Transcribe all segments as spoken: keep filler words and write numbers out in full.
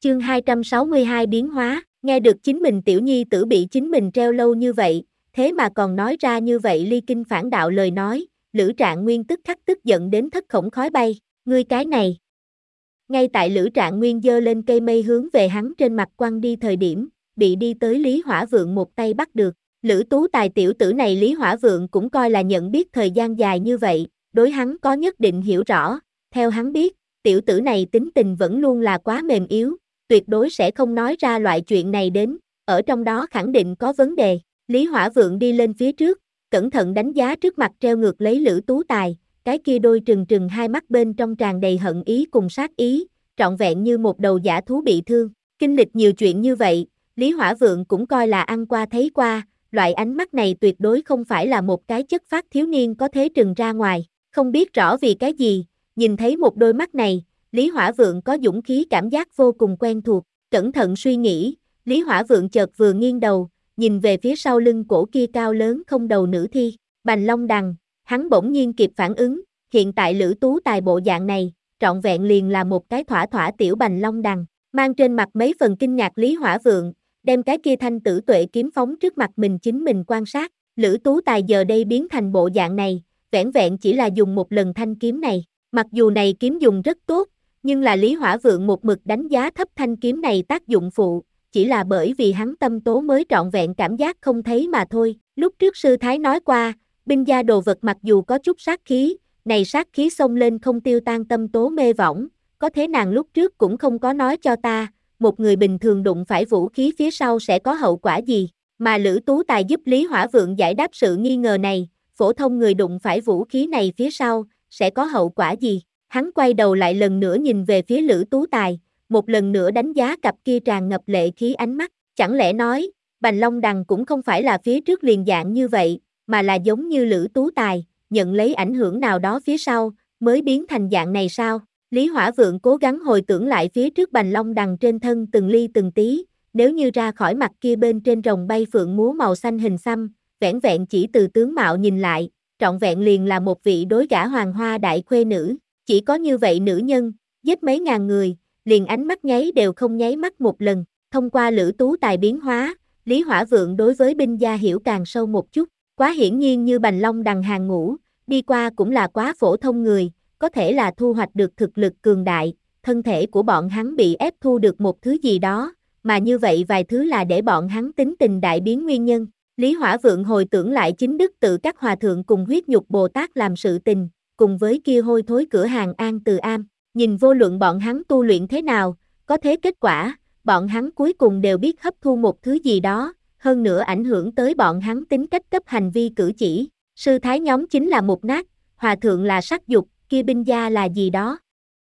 Chương hai trăm sáu mươi hai biến hóa, nghe được chính mình tiểu nhi tử bị chính mình treo lâu như vậy, thế mà còn nói ra như vậy ly kinh phản đạo lời nói, Lữ Trạng Nguyên tức khắc tức giận đến thất khổng khói bay, ngươi cái này. Ngay tại Lữ Trạng Nguyên giơ lên cây mây hướng về hắn trên mặt quăng đi thời điểm, bị đi tới Lý Hỏa Vượng một tay bắt được. Lữ Tú Tài tiểu tử này Lý Hỏa Vượng cũng coi là nhận biết thời gian dài như vậy, đối hắn có nhất định hiểu rõ, theo hắn biết, tiểu tử này tính tình vẫn luôn là quá mềm yếu, tuyệt đối sẽ không nói ra loại chuyện này đến, ở trong đó khẳng định có vấn đề. Lý Hỏa Vượng đi lên phía trước, cẩn thận đánh giá trước mặt treo ngược lấy Lữ Tú Tài, cái kia đôi trừng trừng hai mắt bên trong tràn đầy hận ý cùng sát ý, trọn vẹn như một đầu dã thú bị thương. Kinh lịch nhiều chuyện như vậy, Lý Hỏa Vượng cũng coi là ăn qua thấy qua, loại ánh mắt này tuyệt đối không phải là một cái chất phác thiếu niên có thể trừng ra ngoài, không biết rõ vì cái gì, nhìn thấy một đôi mắt này, Lý Hỏa Vượng có dũng khí cảm giác vô cùng quen thuộc, cẩn thận suy nghĩ, Lý Hỏa Vượng chợt vừa nghiêng đầu, nhìn về phía sau lưng cổ kia cao lớn không đầu nữ thi, Bành Long Đằng, hắn bỗng nhiên kịp phản ứng, hiện tại Lữ Tú Tài bộ dạng này, trọn vẹn liền là một cái thỏa thỏa tiểu Bành Long Đằng, mang trên mặt mấy phần kinh ngạc Lý Hỏa Vượng, đem cái kia thanh tử tuệ kiếm phóng trước mặt mình chính mình quan sát, Lữ Tú Tài giờ đây biến thành bộ dạng này, vẻn vẹn chỉ là dùng một lần thanh kiếm này, mặc dù này kiếm dùng rất tốt, nhưng là Lý Hỏa Vượng một mực đánh giá thấp thanh kiếm này tác dụng phụ, chỉ là bởi vì hắn tâm tố mới trọn vẹn cảm giác không thấy mà thôi. Lúc trước sư thái nói qua, binh gia đồ vật mặc dù có chút sát khí, này sát khí xông lên không tiêu tan tâm tố mê võng, có thế nàng lúc trước cũng không có nói cho ta, một người bình thường đụng phải vũ khí phía sau sẽ có hậu quả gì, mà Lữ Tú Tài giúp Lý Hỏa Vượng giải đáp sự nghi ngờ này, phổ thông người đụng phải vũ khí này phía sau, sẽ có hậu quả gì. Hắn quay đầu lại lần nữa nhìn về phía Lữ Tú Tài, một lần nữa đánh giá cặp kia tràn ngập lệ khí ánh mắt, chẳng lẽ nói, Bành Long Đằng cũng không phải là phía trước liền dạng như vậy, mà là giống như Lữ Tú Tài, nhận lấy ảnh hưởng nào đó phía sau, mới biến thành dạng này sao? Lý Hỏa Vượng cố gắng hồi tưởng lại phía trước Bành Long Đằng trên thân từng ly từng tí, nếu như ra khỏi mặt kia bên trên rồng bay phượng múa màu xanh hình xăm, vẻn vẹn chỉ từ tướng mạo nhìn lại, trọn vẹn liền là một vị đối gả hoàng hoa đại khuê nữ. Chỉ có như vậy nữ nhân, giết mấy ngàn người, liền ánh mắt nháy đều không nháy mắt một lần, thông qua Lữ Tú Tài biến hóa, Lý Hỏa Vượng đối với binh gia hiểu càng sâu một chút, quá hiển nhiên như Bành Long Đằng hàng ngũ, đi qua cũng là quá phổ thông người, có thể là thu hoạch được thực lực cường đại, thân thể của bọn hắn bị ép thu được một thứ gì đó, mà như vậy vài thứ là để bọn hắn tính tình đại biến nguyên nhân. Lý Hỏa Vượng hồi tưởng lại chính đức tự các hòa thượng cùng huyết nhục Bồ Tát làm sự tình, cùng với kia hôi thối cửa hàng An Từ Am, nhìn vô luận bọn hắn tu luyện thế nào, có thế kết quả, bọn hắn cuối cùng đều biết hấp thu một thứ gì đó, hơn nữa ảnh hưởng tới bọn hắn tính cách cấp hành vi cử chỉ. Sư thái nhóm chính là một nát, hòa thượng là sắc dục, kia binh gia là gì đó?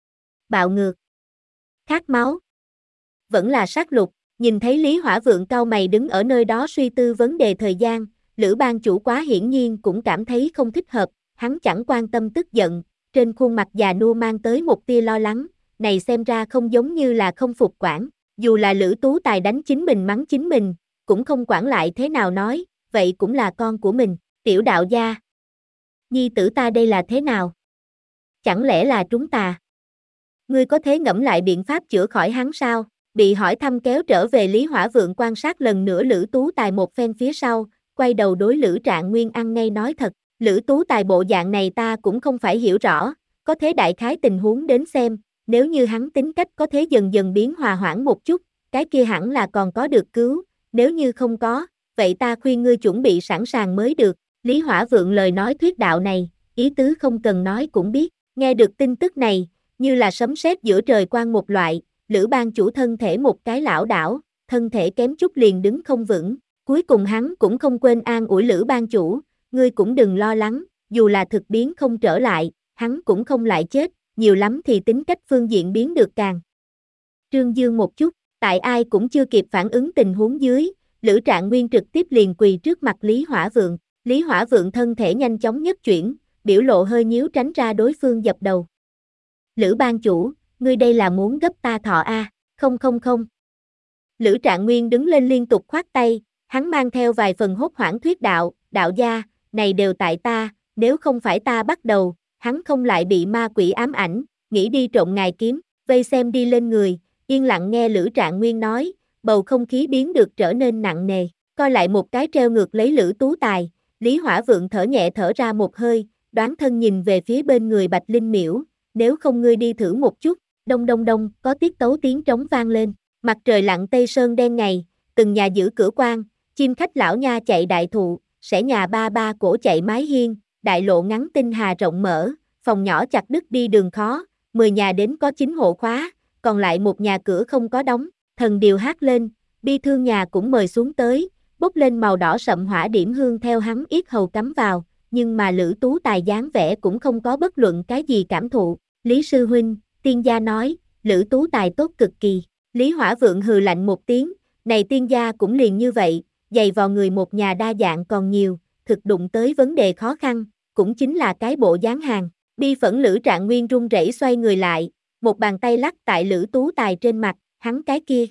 Bạo ngược, khát máu, vẫn là sát lục. Nhìn thấy Lý Hỏa Vượng cau mày đứng ở nơi đó suy tư vấn đề thời gian, Lữ ban chủ quá hiển nhiên cũng cảm thấy không thích hợp, hắn chẳng quan tâm tức giận, trên khuôn mặt già nua mang tới một tia lo lắng, này xem ra không giống như là không phục quản, dù là Lữ Tú Tài đánh chính mình mắng chính mình, cũng không quản lại thế nào nói, vậy cũng là con của mình, tiểu đạo gia. Nhi tử ta đây là thế nào? Chẳng lẽ là trúng tà? Ngươi có thể ngẫm lại biện pháp chữa khỏi hắn sao? Bị hỏi thăm kéo trở về Lý Hỏa Vượng quan sát lần nữa Lữ Tú Tài một phen phía sau, quay đầu đối Lữ Trạng Nguyên ăn ngay nói thật, Lữ Tú Tài bộ dạng này ta cũng không phải hiểu rõ, có thế đại khái tình huống đến xem, nếu như hắn tính cách có thế dần dần biến hòa hoãn một chút, cái kia hẳn là còn có được cứu, nếu như không có, vậy ta khuyên ngươi chuẩn bị sẵn sàng mới được. Lý Hỏa Vượng lời nói thuyết đạo này, ý tứ không cần nói cũng biết, nghe được tin tức này, như là sấm sét giữa trời quang một loại, Lữ ban chủ thân thể một cái lảo đảo, thân thể kém chút liền đứng không vững, cuối cùng hắn cũng không quên an ủi Lữ ban chủ, ngươi cũng đừng lo lắng, dù là thực biến không trở lại, hắn cũng không lại chết, nhiều lắm thì tính cách phương diện biến được càng trương dương một chút, tại ai cũng chưa kịp phản ứng tình huống dưới, Lữ Trạng Nguyên trực tiếp liền quỳ trước mặt Lý Hỏa Vượng, Lý Hỏa Vượng thân thể nhanh chóng nhất chuyển, biểu lộ hơi nhíu tránh ra đối phương dập đầu. Lữ ban chủ, ngươi đây là muốn gấp ta thọ a? À? Không không không. Lữ Trạng Nguyên đứng lên liên tục khoát tay, hắn mang theo vài phần hốt hoảng thuyết đạo, đạo gia, này đều tại ta, nếu không phải ta bắt đầu, hắn không lại bị ma quỷ ám ảnh, nghĩ đi trộm ngài kiếm, vây xem đi lên người, yên lặng nghe Lữ Trạng Nguyên nói, bầu không khí biến được trở nên nặng nề, coi lại một cái treo ngược lấy Lữ Tú Tài, Lý Hỏa Vượng thở nhẹ thở ra một hơi, đoán thân nhìn về phía bên người Bạch Linh Miễu, nếu không ngươi đi thử một chút, đông đông đông, có tiết tấu tiếng trống vang lên, mặt trời lặn tây sơn đen ngày, từng nhà giữ cửa quan, chim khách lão nha chạy đại thụ, sẽ nhà ba ba cổ chạy mái hiên, đại lộ ngắn tinh hà rộng mở, phòng nhỏ chặt đứt đi đường khó, mười nhà đến có chín hộ khóa, còn lại một nhà cửa không có đóng, thần điều hát lên, bi thương nhà cũng mời xuống tới, bốc lên màu đỏ sậm hỏa điểm hương theo hắn yết hầu cắm vào, nhưng mà Lữ Tú Tài dáng vẻ cũng không có bất luận cái gì cảm thụ, Lý Sư Huynh, tiên gia nói, Lữ Tú Tài tốt cực kỳ, Lý Hỏa Vượng hừ lạnh một tiếng, này tiên gia cũng liền như vậy, dày vào người một nhà đa dạng còn nhiều, thực đụng tới vấn đề khó khăn, cũng chính là cái bộ dáng hàng, bi phẫn Lữ Trạng Nguyên run rẩy xoay người lại, một bàn tay lắc tại Lữ Tú Tài trên mặt, hắn cái kia.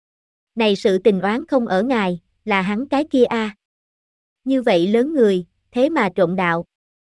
Này sự tình oán không ở ngài, là hắn cái kia a. À. Như vậy lớn người, thế mà trộm đạo.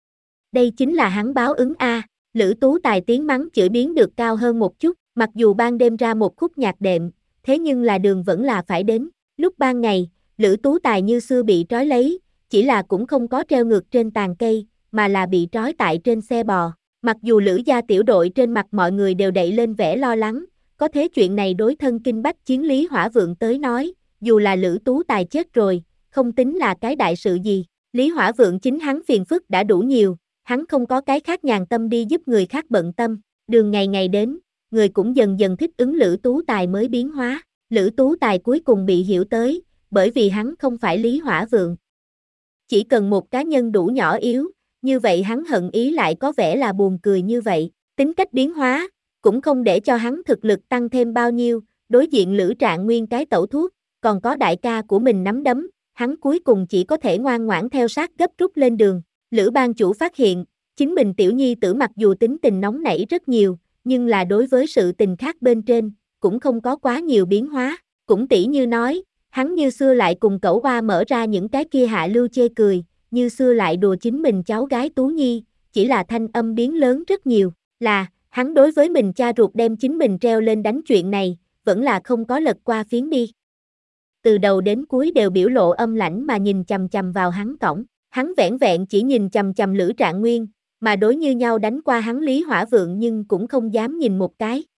Đây chính là hắn báo ứng a. À. Lữ Tú Tài tiếng mắng chửi biến được cao hơn một chút, mặc dù ban đêm ra một khúc nhạc đệm, thế nhưng là đường vẫn là phải đến. Lúc ban ngày, Lữ Tú Tài như xưa bị trói lấy, chỉ là cũng không có treo ngược trên tàn cây, mà là bị trói tại trên xe bò. Mặc dù Lữ gia tiểu đội trên mặt mọi người đều đậy lên vẻ lo lắng, có thế chuyện này đối thân kinh bách chiến Lý Hỏa Vượng tới nói, dù là Lữ Tú Tài chết rồi, không tính là cái đại sự gì. Lý Hỏa Vượng chính hắn phiền phức đã đủ nhiều, hắn không có cái khác nhàn tâm đi giúp người khác bận tâm, đường ngày ngày đến, người cũng dần dần thích ứng Lữ Tú Tài mới biến hóa. Lữ Tú Tài cuối cùng bị hiểu tới, bởi vì hắn không phải Lý Hỏa Vượng. Chỉ cần một cá nhân đủ nhỏ yếu, như vậy hắn hận ý lại có vẻ là buồn cười như vậy, tính cách biến hóa, cũng không để cho hắn thực lực tăng thêm bao nhiêu, đối diện Lữ Trạng Nguyên cái tẩu thuốc, còn có đại ca của mình nắm đấm, hắn cuối cùng chỉ có thể ngoan ngoãn theo sát gấp rút lên đường. Lữ ban chủ phát hiện, chính mình tiểu nhi tử mặc dù tính tình nóng nảy rất nhiều, nhưng là đối với sự tình khác bên trên, cũng không có quá nhiều biến hóa, cũng tỉ như nói, hắn như xưa lại cùng cẩu hoa mở ra những cái kia hạ lưu chê cười, như xưa lại đùa chính mình cháu gái Tú Nhi, chỉ là thanh âm biến lớn rất nhiều, là, hắn đối với mình cha ruột đem chính mình treo lên đánh chuyện này, vẫn là không có lật qua phiến đi. Từ đầu đến cuối đều biểu lộ âm lãnh mà nhìn chằm chằm vào hắn cổng, hắn vẻn vẹn chỉ nhìn chằm chằm Lữ Trạng Nguyên, mà đối như nhau đánh qua hắn Lý Hỏa Vượng nhưng cũng không dám nhìn một cái.